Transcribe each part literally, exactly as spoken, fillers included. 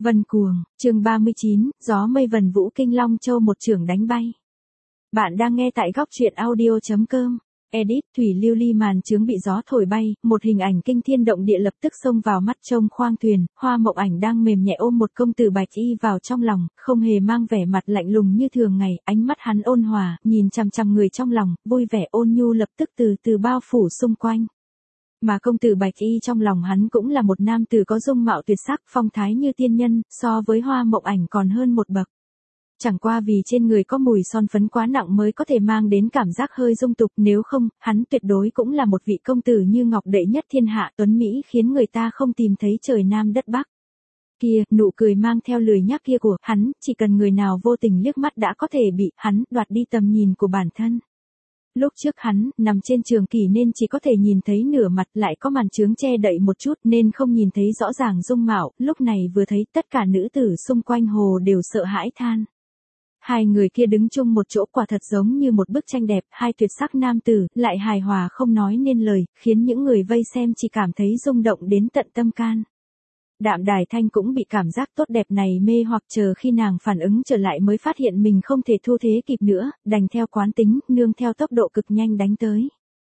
Vân Cuồng, chương ba mươi chín, gió mây vần vũ kinh Long Châu một chưởng đánh bay. Bạn đang nghe tại góc truyện audio chấm com. Edit Thủy Lưu Ly màn chướng bị gió thổi bay, một hình ảnh kinh thiên động địa lập tức xông vào mắt trông khoang thuyền, Hoa Mộng Ảnh đang mềm nhẹ ôm một công tử bạch y vào trong lòng, không hề mang vẻ mặt lạnh lùng như thường ngày, ánh mắt hắn ôn hòa, nhìn chằm chằm người trong lòng, vui vẻ ôn nhu lập tức từ từ bao phủ xung quanh. Mà công tử bạch y trong lòng hắn cũng là một nam tử có dung mạo tuyệt sắc, phong thái như tiên nhân, so với Hoa Mộng Ảnh còn hơn một bậc. Chẳng qua vì trên người có mùi son phấn quá nặng mới có thể mang đến cảm giác hơi dung tục, nếu không, hắn tuyệt đối cũng là một vị công tử như ngọc đệ nhất thiên hạ, tuấn Mỹ khiến người ta không tìm thấy trời Nam đất Bắc. Kia, nụ cười mang theo lười nhác kia của hắn, chỉ cần người nào vô tình liếc mắt đã có thể bị hắn đoạt đi tầm nhìn của bản thân. Lúc trước hắn, nằm trên trường kỷ nên chỉ có thể nhìn thấy nửa mặt, lại có màn chướng che đậy một chút nên không nhìn thấy rõ ràng dung mạo, lúc này vừa thấy tất cả nữ tử xung quanh hồ đều sợ hãi than. Hai người kia đứng chung một chỗ quả thật giống như một bức tranh đẹp, hai tuyệt sắc nam tử, lại hài hòa không nói nên lời, khiến những người vây xem chỉ cảm thấy rung động đến tận tâm can. Đạm Đài Thanh cũng bị cảm giác tốt đẹp này mê hoặc, chờ khi nàng phản ứng trở lại mới phát hiện mình không thể thu thế kịp nữa, đành theo quán tính, nương theo tốc độ cực nhanh đánh tới.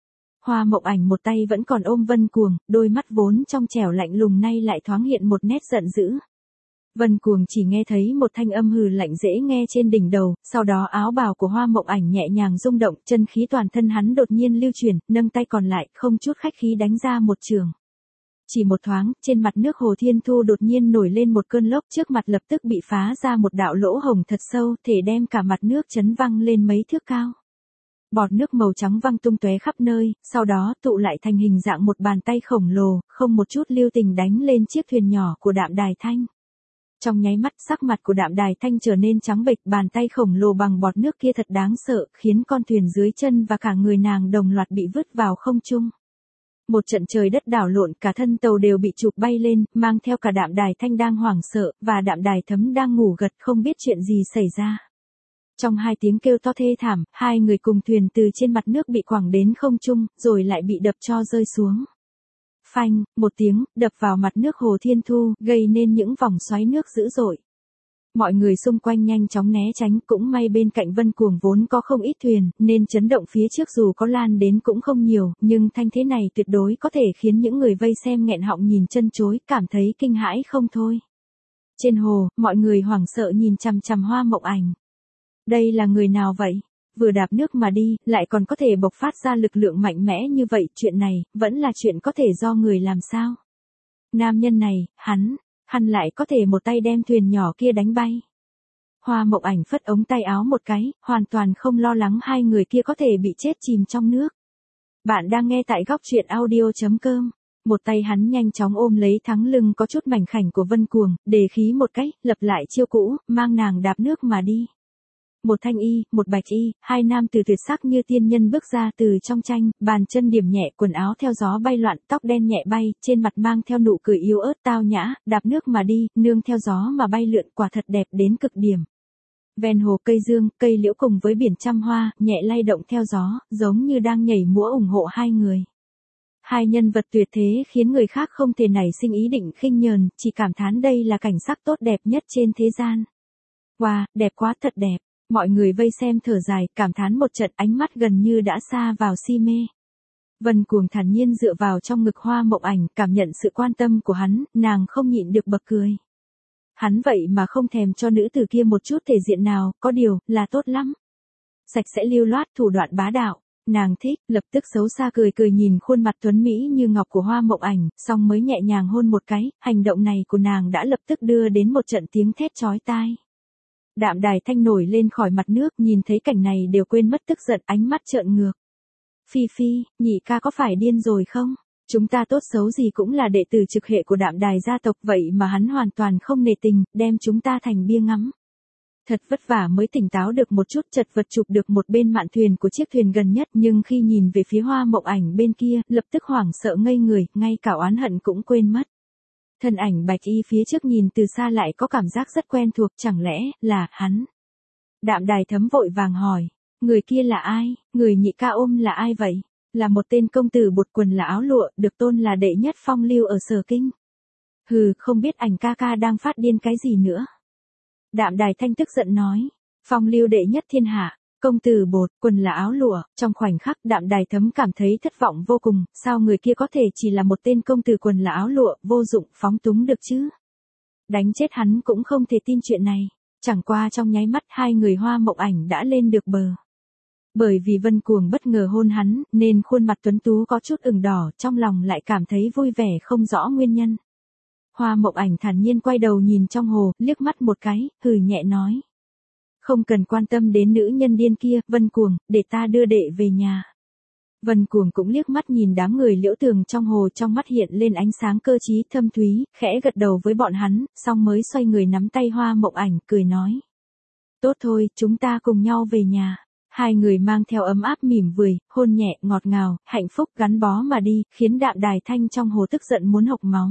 Hoa Mộng Ảnh một tay vẫn còn ôm Vân Cuồng, đôi mắt vốn trong trẻo lạnh lùng nay lại thoáng hiện một nét giận dữ. Vân Cuồng chỉ nghe thấy một thanh âm hừ lạnh dễ nghe trên đỉnh đầu, sau đó áo bào của Hoa Mộng Ảnh nhẹ nhàng rung động, chân khí toàn thân hắn đột nhiên lưu chuyển, nâng tay còn lại, không chút khách khí đánh ra một chưởng. Chỉ một thoáng, trên mặt nước Hồ Thiên Thu đột nhiên nổi lên một cơn lốc, trước mặt lập tức bị phá ra một đạo lỗ hổng thật sâu, thể đem cả mặt nước chấn văng lên mấy thước cao. Bọt nước màu trắng văng tung tóe khắp nơi, sau đó tụ lại thành hình dạng một bàn tay khổng lồ, không một chút lưu tình đánh lên chiếc thuyền nhỏ của Đạm Đài Thanh. Trong nháy mắt, sắc mặt của Đạm Đài Thanh trở nên trắng bệch, bàn tay khổng lồ bằng bọt nước kia thật đáng sợ, khiến con thuyền dưới chân và cả người nàng đồng loạt bị vứt vào không trung. Một trận trời đất đảo lộn, cả thân tàu đều bị chụp bay lên, mang theo cả Đạm Đài Thanh đang hoảng sợ, và Đạm Đài Thấm đang ngủ gật không biết chuyện gì xảy ra. Trong hai tiếng kêu to thê thảm, hai người cùng thuyền từ trên mặt nước bị quẳng đến không trung, rồi lại bị đập cho rơi xuống. Phanh, một tiếng, đập vào mặt nước Hồ Thiên Thu, gây nên những vòng xoáy nước dữ dội. Mọi người xung quanh nhanh chóng né tránh, cũng may bên cạnh Vân Cuồng vốn có không ít thuyền, nên chấn động phía trước dù có lan đến cũng không nhiều, nhưng thanh thế này tuyệt đối có thể khiến những người vây xem nghẹn họng nhìn chân chối, cảm thấy kinh hãi không thôi. Trên hồ, mọi người hoảng sợ nhìn chằm chằm Hoa Mộng Ảnh. Đây là người nào vậy? Vừa đạp nước mà đi, lại còn có thể bộc phát ra lực lượng mạnh mẽ như vậy, chuyện này, vẫn là chuyện có thể do người làm sao? Nam nhân này, hắn, hắn lại có thể một tay đem thuyền nhỏ kia đánh bay. Hoa Mộng Ảnh phất ống tay áo một cái, hoàn toàn không lo lắng hai người kia có thể bị chết chìm trong nước. Bạn đang nghe tại góc truyện audio chấm com. Một tay hắn nhanh chóng ôm lấy thắng lưng có chút mảnh khảnh của Vân Cuồng, đề khí một cái, lập lại chiêu cũ, mang nàng đạp nước mà đi. Một thanh y, một bạch y, hai nam tử tuyệt sắc như tiên nhân bước ra từ trong tranh, bàn chân điểm nhẹ, quần áo theo gió bay loạn, tóc đen nhẹ bay, trên mặt mang theo nụ cười yếu ớt tao nhã, đạp nước mà đi, nương theo gió mà bay lượn, quả thật đẹp đến cực điểm. Ven hồ cây dương, cây liễu cùng với biển trăm hoa, nhẹ lay động theo gió, giống như đang nhảy múa ủng hộ hai người. Hai nhân vật tuyệt thế khiến người khác không thể nảy sinh ý định khinh nhờn, chỉ cảm thán đây là cảnh sắc tốt đẹp nhất trên thế gian. Wow, đẹp quá, thật đẹp. Mọi người vây xem thở dài, cảm thán một trận, ánh mắt gần như đã xa vào si mê. Vân Cuồng thản nhiên dựa vào trong ngực Hoa Mộng Ảnh, cảm nhận sự quan tâm của hắn, nàng không nhịn được bật cười. Hắn vậy mà không thèm cho nữ tử kia một chút thể diện nào, có điều, là tốt lắm. Sạch sẽ lưu loát, thủ đoạn bá đạo, nàng thích, lập tức xấu xa cười cười nhìn khuôn mặt tuấn Mỹ như ngọc của Hoa Mộng Ảnh, xong mới nhẹ nhàng hôn một cái, hành động này của nàng đã lập tức đưa đến một trận tiếng thét chói tai. Đạm Đài Thanh nổi lên khỏi mặt nước, nhìn thấy cảnh này đều quên mất tức giận, ánh mắt trợn ngược. Phi Phi, nhị ca có phải điên rồi không? Chúng ta tốt xấu gì cũng là đệ tử trực hệ của Đạm Đài gia tộc, vậy mà hắn hoàn toàn không nể tình, đem chúng ta thành bia ngắm. Thật vất vả mới tỉnh táo được một chút, chật vật chụp được một bên mạn thuyền của chiếc thuyền gần nhất, nhưng khi nhìn về phía Hoa Mộng Ảnh bên kia, lập tức hoảng sợ ngây người, ngay cả oán hận cũng quên mất. Thân ảnh bạch y phía trước nhìn từ xa lại có cảm giác rất quen thuộc, chẳng lẽ là hắn? Đạm Đài Thấm vội vàng hỏi, người kia là ai, người nhị ca ôm là ai vậy? Là một tên công tử bột quần là áo lụa, được tôn là đệ nhất phong lưu ở Sở Kinh. Hừ, không biết ảnh ca ca đang phát điên cái gì nữa. Đạm Đài Thanh tức giận nói. Phong lưu đệ nhất thiên hạ, công tử bột, quần là áo lụa, trong khoảnh khắc Đạm Đài Thấm cảm thấy thất vọng vô cùng, sao người kia có thể chỉ là một tên công tử quần là áo lụa, vô dụng, phóng túng được chứ. Đánh chết hắn cũng không thể tin chuyện này, chẳng qua trong nháy mắt hai người Hoa Mộng Ảnh đã lên được bờ. Bởi vì Vân Cuồng bất ngờ hôn hắn, nên khuôn mặt tuấn tú có chút ửng đỏ, trong lòng lại cảm thấy vui vẻ không rõ nguyên nhân. Hoa Mộng Ảnh thản nhiên quay đầu nhìn trong hồ, liếc mắt một cái, hừ nhẹ nói. Không cần quan tâm đến nữ nhân điên kia, Vân Cuồng, để ta đưa đệ về nhà. Vân Cuồng cũng liếc mắt nhìn đám người Liễu Tường trong hồ, trong mắt hiện lên ánh sáng cơ trí thâm thúy, khẽ gật đầu với bọn hắn, xong mới xoay người nắm tay Hoa Mộng Ảnh, cười nói. Tốt thôi, chúng ta cùng nhau về nhà. Hai người mang theo ấm áp mỉm cười, hôn nhẹ, ngọt ngào, hạnh phúc gắn bó mà đi, khiến Đạm Đài Thanh trong hồ tức giận muốn hộc máu.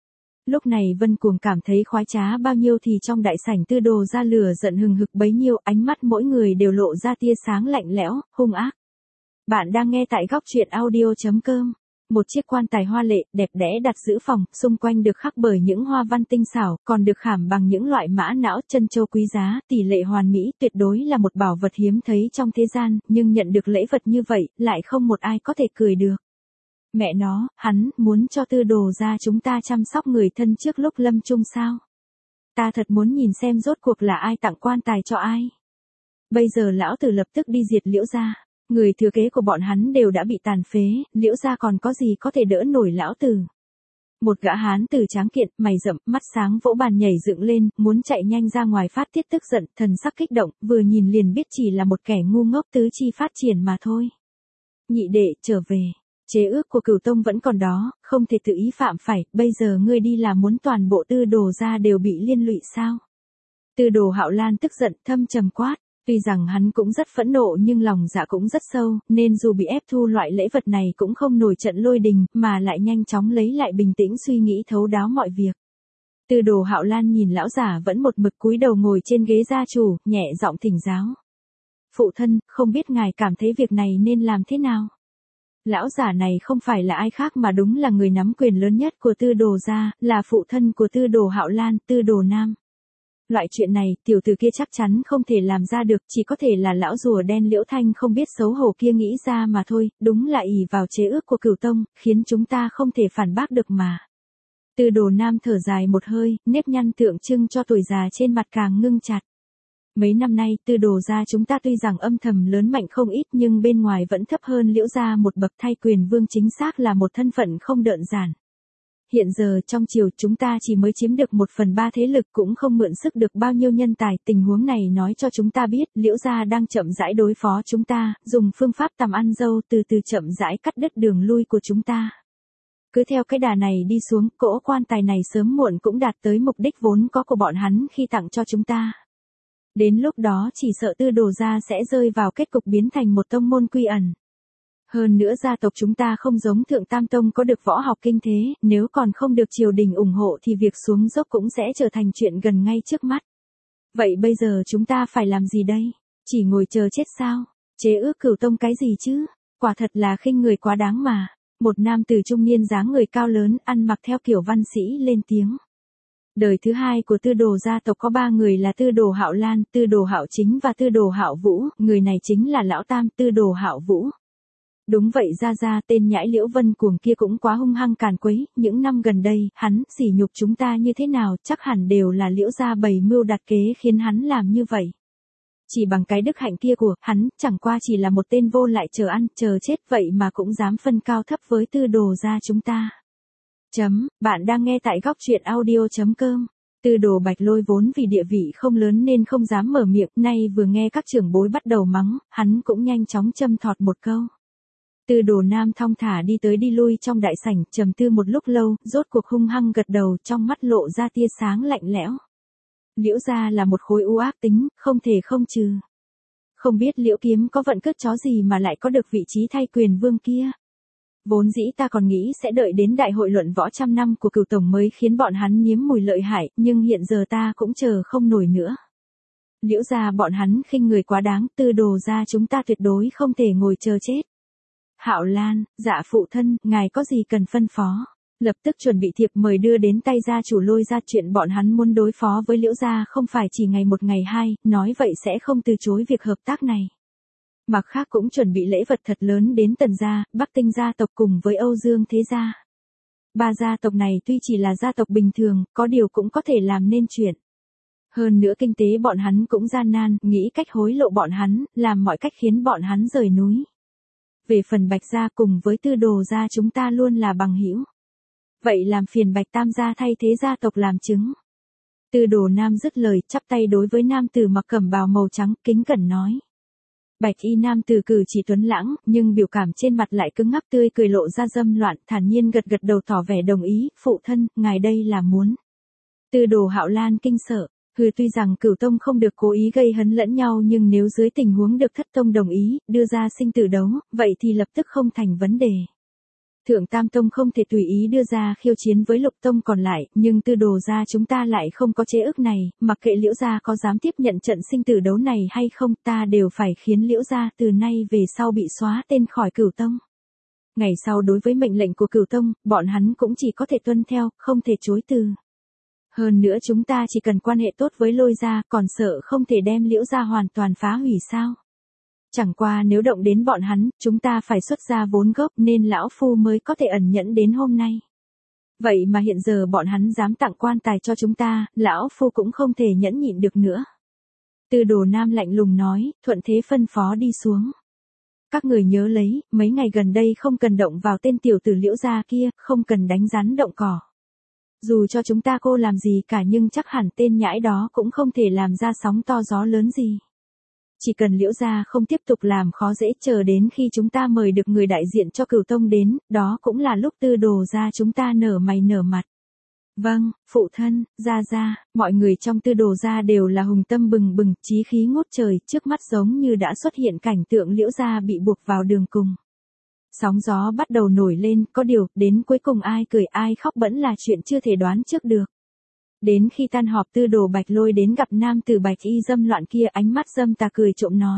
Lúc này Vân Cuồng cảm thấy khoái trá bao nhiêu thì trong đại sảnh Tư Đồ ra lửa giận hừng hực bấy nhiêu, ánh mắt mỗi người đều lộ ra tia sáng lạnh lẽo, hung ác. Bạn đang nghe tại góc truyện audio chấm com. Một chiếc quan tài hoa lệ, đẹp đẽ đặt giữa phòng, xung quanh được khắc bởi những hoa văn tinh xảo, còn được khảm bằng những loại mã não chân châu quý giá, tỷ lệ hoàn mỹ, tuyệt đối là một bảo vật hiếm thấy trong thế gian, nhưng nhận được lễ vật như vậy, lại không một ai có thể cười được. Mẹ nó, hắn muốn cho Tư Đồ ra chúng ta chăm sóc người thân trước lúc lâm chung sao? Ta thật muốn nhìn xem rốt cuộc là ai tặng quan tài cho ai. Bây giờ lão tử lập tức đi diệt Liễu gia. Người thừa kế của bọn hắn đều đã bị tàn phế, Liễu gia còn có gì có thể đỡ nổi lão tử. Một gã hán tử tráng kiện, mày rậm, mắt sáng vỗ bàn nhảy dựng lên, muốn chạy nhanh ra ngoài phát tiết tức giận, thần sắc kích động, vừa nhìn liền biết chỉ là một kẻ ngu ngốc tứ chi phát triển mà thôi. Nhị đệ, trở về. Chế ước của Cửu Tông vẫn còn đó, không thể tự ý phạm phải, bây giờ ngươi đi là muốn toàn bộ Tư Đồ gia đều bị liên lụy sao? Tư Đồ Hạo Lan tức giận, thâm trầm quát. Tuy rằng hắn cũng rất phẫn nộ nhưng lòng dạ cũng rất sâu, nên dù bị ép thu loại lễ vật này cũng không nổi trận lôi đình, mà lại nhanh chóng lấy lại bình tĩnh suy nghĩ thấu đáo mọi việc. Tư Đồ Hạo Lan nhìn lão giả vẫn một mực cúi đầu ngồi trên ghế gia chủ, nhẹ giọng thỉnh giáo. Phụ thân, không biết ngài cảm thấy việc này nên làm thế nào? Lão giả này không phải là ai khác mà đúng là người nắm quyền lớn nhất của Tư Đồ gia, là phụ thân của Tư Đồ Hạo Lan, Tư Đồ Nam. Loại chuyện này, tiểu tử kia chắc chắn không thể làm ra được, chỉ có thể là lão rùa đen Liễu Thanh không biết xấu hổ kia nghĩ ra mà thôi, đúng là ỷ vào chế ước của Cửu Tông, khiến chúng ta không thể phản bác được mà. Tư Đồ Nam thở dài một hơi, nếp nhăn tượng trưng cho tuổi già trên mặt càng ngưng chặt. Mấy năm nay, Tư Đồ gia chúng ta tuy rằng âm thầm lớn mạnh không ít nhưng bên ngoài vẫn thấp hơn Liễu gia một bậc, thay quyền vương chính xác là một thân phận không đơn giản. Hiện giờ trong triều chúng ta chỉ mới chiếm được một phần ba thế lực cũng không mượn sức được bao nhiêu nhân tài, tình huống này nói cho chúng ta biết Liễu gia đang chậm rãi đối phó chúng ta, dùng phương pháp tằm ăn dâu từ từ chậm rãi cắt đứt đường lui của chúng ta. Cứ theo cái đà này đi xuống, cỗ quan tài này sớm muộn cũng đạt tới mục đích vốn có của bọn hắn khi tặng cho chúng ta. Đến lúc đó chỉ sợ Tư Đồ gia sẽ rơi vào kết cục biến thành một tông môn quy ẩn. Hơn nữa gia tộc chúng ta không giống Thượng Tam Tông có được võ học kinh thế, nếu còn không được triều đình ủng hộ thì việc xuống dốc cũng sẽ trở thành chuyện gần ngay trước mắt. Vậy bây giờ chúng ta phải làm gì đây? Chỉ ngồi chờ chết sao? Chế ước Cửu Tông cái gì chứ? Quả thật là khinh người quá đáng mà. Một nam tử trung niên dáng người cao lớn, ăn mặc theo kiểu văn sĩ lên tiếng. Đời thứ hai của Tư Đồ gia tộc có ba người là Tư Đồ Hạo Lan, Tư Đồ Hạo Chính và Tư Đồ Hạo Vũ, người này chính là lão tam Tư Đồ Hạo Vũ. Đúng vậy ra ra, tên nhãi Liễu Vân Cuồng kia cũng quá hung hăng càn quấy, những năm gần đây, hắn sỉ nhục chúng ta như thế nào, chắc hẳn đều là Liễu gia bày mưu đặt kế khiến hắn làm như vậy. Chỉ bằng cái đức hạnh kia của hắn, chẳng qua chỉ là một tên vô lại chờ ăn, chờ chết vậy mà cũng dám phân cao thấp với Tư Đồ gia chúng ta. Chấm, bạn đang nghe tại góc truyện audio chấm com. Tư Đồ Bạch Lôi vốn vì địa vị không lớn nên không dám mở miệng, nay vừa nghe các trưởng bối bắt đầu mắng, hắn cũng nhanh chóng châm thọt một câu. Tư Đồ Nam thong thả đi tới đi lui trong đại sảnh, trầm tư một lúc lâu, rốt cuộc hung hăng gật đầu, trong mắt lộ ra tia sáng lạnh lẽo. Liễu gia là một khối u ác tính, không thể không trừ. Không biết Liễu Kiếm có vận cất chó gì mà lại có được vị trí thay quyền vương kia. Vốn dĩ ta còn nghĩ sẽ đợi đến đại hội luận võ trăm năm của Cửu Tổng mới khiến bọn hắn nếm mùi lợi hại, nhưng hiện giờ ta cũng chờ không nổi nữa. Liễu gia bọn hắn khinh người quá đáng, Tư Đồ gia chúng ta tuyệt đối không thể ngồi chờ chết. Hạo Lan, dạ phụ thân, ngài có gì cần phân phó? Lập tức chuẩn bị thiệp mời đưa đến tay gia chủ Lôi gia, chuyện bọn hắn muốn đối phó với Liễu gia không phải chỉ ngày một ngày hai, nói vậy sẽ không từ chối việc hợp tác này. Mặt khác cũng chuẩn bị lễ vật thật lớn đến Tần gia, Bắc Tinh gia tộc cùng với Âu Dương thế gia. Ba gia tộc này tuy chỉ là gia tộc bình thường, có điều cũng có thể làm nên chuyện. Hơn nữa kinh tế bọn hắn cũng gian nan, nghĩ cách hối lộ bọn hắn, làm mọi cách khiến bọn hắn rời núi. Về phần Bạch gia cùng với Tư Đồ gia chúng ta luôn là bằng hữu. Vậy làm phiền Bạch Tam gia thay thế gia tộc làm chứng. Tư Đồ Nam dứt lời, chắp tay đối với nam tử mặc cẩm bào màu trắng, kính cẩn nói. Bạch y nam tử cử chỉ tuấn lãng, nhưng biểu cảm trên mặt lại cứng ngắc, tươi cười lộ ra dâm loạn, thản nhiên gật gật đầu tỏ vẻ đồng ý, phụ thân, ngài đây là muốn. Tư Đồ Hạo Lan kinh sợ, hừ, tuy rằng Cửu tông không được cố ý gây hấn lẫn nhau, nhưng nếu dưới tình huống được Thất tông đồng ý, đưa ra sinh tử đấu, vậy thì lập tức không thành vấn đề. Thượng Tam tông không thể tùy ý đưa ra khiêu chiến với Lục tông còn lại, nhưng Tư Đồ gia chúng ta lại không có chế ước này, mặc kệ Liễu gia có dám tiếp nhận trận sinh tử đấu này hay không, ta đều phải khiến Liễu gia từ nay về sau bị xóa tên khỏi Cửu tông. Ngày sau đối với mệnh lệnh của Cửu tông, bọn hắn cũng chỉ có thể tuân theo, không thể chối từ. Hơn nữa chúng ta chỉ cần quan hệ tốt với Lôi gia, còn sợ không thể đem Liễu gia hoàn toàn phá hủy sao? Chẳng qua nếu động đến bọn hắn, chúng ta phải xuất ra vốn gốc nên lão phu mới có thể ẩn nhẫn đến hôm nay. Vậy mà hiện giờ bọn hắn dám tặng quan tài cho chúng ta, lão phu cũng không thể nhẫn nhịn được nữa. Tư Đồ Nam lạnh lùng nói, thuận thế phân phó đi xuống. Các người nhớ lấy, mấy ngày gần đây không cần động vào tên tiểu tử Liễu gia kia, không cần đánh rắn động cỏ. Dù cho chúng ta cô làm gì cả nhưng chắc hẳn tên nhãi đó cũng không thể làm ra sóng to gió lớn gì. Chỉ cần Liễu gia không tiếp tục làm khó dễ, chờ đến khi chúng ta mời được người đại diện cho Cửu tông đến, đó cũng là lúc Tư Đồ gia chúng ta nở mày nở mặt. Vâng, phụ thân, gia gia, mọi người trong Tư Đồ gia đều là hùng tâm bừng bừng, chí khí ngút trời, trước mắt giống như đã xuất hiện cảnh tượng Liễu gia bị buộc vào đường cùng. Sóng gió bắt đầu nổi lên, có điều, đến cuối cùng ai cười ai khóc vẫn là chuyện chưa thể đoán trước được. Đến khi tan họp, Tư Đồ Bạch Lôi đến gặp nam tử bạch y dâm loạn kia, ánh mắt dâm tà cười trộm nói.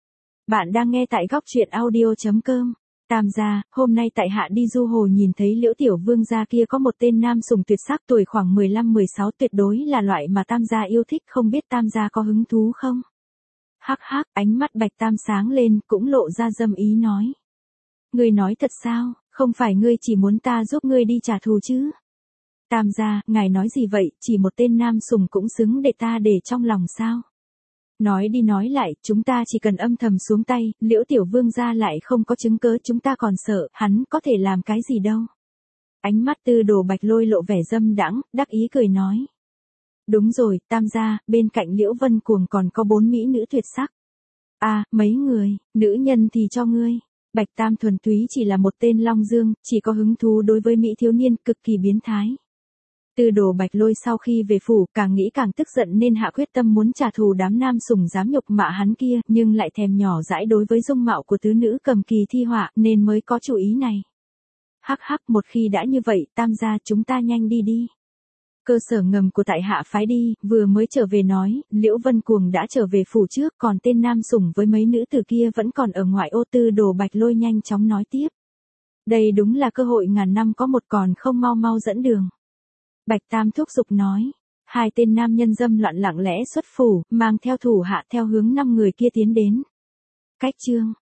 Bạn đang nghe tại góc truyện audio chấm com. Tam gia, hôm nay tại hạ đi du hồ nhìn thấy Liễu tiểu vương gia kia có một tên nam sùng tuyệt sắc tuổi khoảng mười lăm mười sáu, tuyệt đối là loại mà Tam gia yêu thích, không biết Tam gia có hứng thú không? Hắc hắc, ánh mắt Bạch Tam sáng lên, cũng lộ ra dâm ý nói. Ngươi nói thật sao, không phải ngươi chỉ muốn ta giúp ngươi đi trả thù chứ? Tam gia, ngài nói gì vậy, chỉ một tên nam sùng cũng xứng để ta để trong lòng sao? Nói đi nói lại, chúng ta chỉ cần âm thầm xuống tay, Liễu tiểu vương gia lại không có chứng cớ, chúng ta còn sợ, hắn có thể làm cái gì đâu. Ánh mắt Tư Đồ Bạch Lôi lộ vẻ dâm đãng, đắc ý cười nói. Đúng rồi, Tam gia, bên cạnh Liễu Vân Cuồng còn có bốn mỹ nữ tuyệt sắc. À, mấy người, nữ nhân thì cho ngươi. Bạch Tam thuần túy chỉ là một tên Long Dương, chỉ có hứng thú đối với mỹ thiếu niên, cực kỳ biến thái. Tư Đồ Bạch Lôi sau khi về phủ, càng nghĩ càng tức giận nên hạ quyết tâm muốn trả thù đám nam sủng dám nhục mạ hắn kia, nhưng lại thèm nhỏ dãi đối với dung mạo của tứ nữ cầm kỳ thi họa, nên mới có chủ ý này. Hắc hắc, một khi đã như vậy, Tam gia, chúng ta nhanh đi đi. Cơ sở ngầm của tại hạ phái đi, vừa mới trở về nói, Liễu Vân Cuồng đã trở về phủ trước, còn tên nam sủng với mấy nữ tử kia vẫn còn ở ngoại ô. Tư Đồ Bạch Lôi nhanh chóng nói tiếp. Đây đúng là cơ hội ngàn năm có một, còn không mau mau dẫn đường. Bạch Tam thúc giục nói. Hai tên nam nhân dâm loạn lặng lẽ xuất phủ, mang theo thủ hạ theo hướng năm người kia tiến đến. Cách chương,